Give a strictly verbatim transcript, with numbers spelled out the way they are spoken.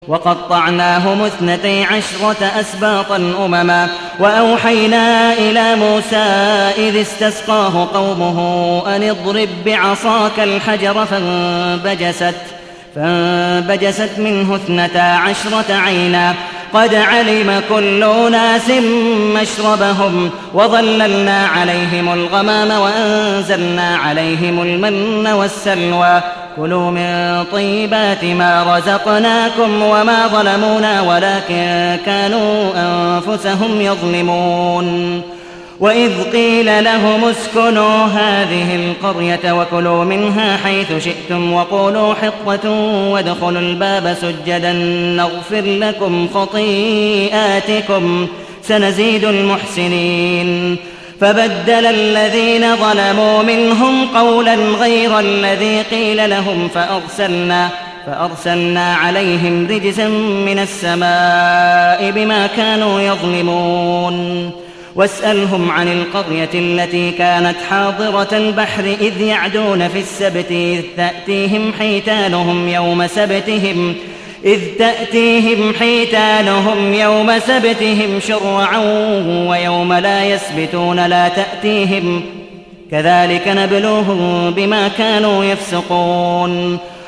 وقطعناهم اثنتي عشرة أسباطا أمما وأوحينا إلى موسى إذ استسقاه قومه أن اضرب بعصاك الحجر فانبجست, فانبجست منه اثنتا عشرة عينا قد علم كل أناس مشربهم وظللنا عليهم الغمام وأنزلنا عليهم المن والسلوى كلوا من طيبات ما رزقناكم وما ظلمونا ولكن كانوا أنفسهم يظلمون وإذ قيل لهم اسكنوا هذه القرية وكلوا منها حيث شئتم وقولوا حطة وادخلوا الباب سجدا نغفر لكم خطيئاتكم سنزيد المحسنين فبدل الذين ظلموا منهم قولا غير الذي قيل لهم فأرسلنا, فأرسلنا عليهم رجزا من السماء بما كانوا يظلمون واسألهم عن القرية التي كانت حاضرة البحر إذ يعدون في السبت إذ تأتيهم حيتانهم يوم سبتهم إذ تأتيهم حيتانهم يوم سبتهم شرعا ويوم لا يسبتون لا تأتيهم كذلك نبلوهم بما كانوا يفسقون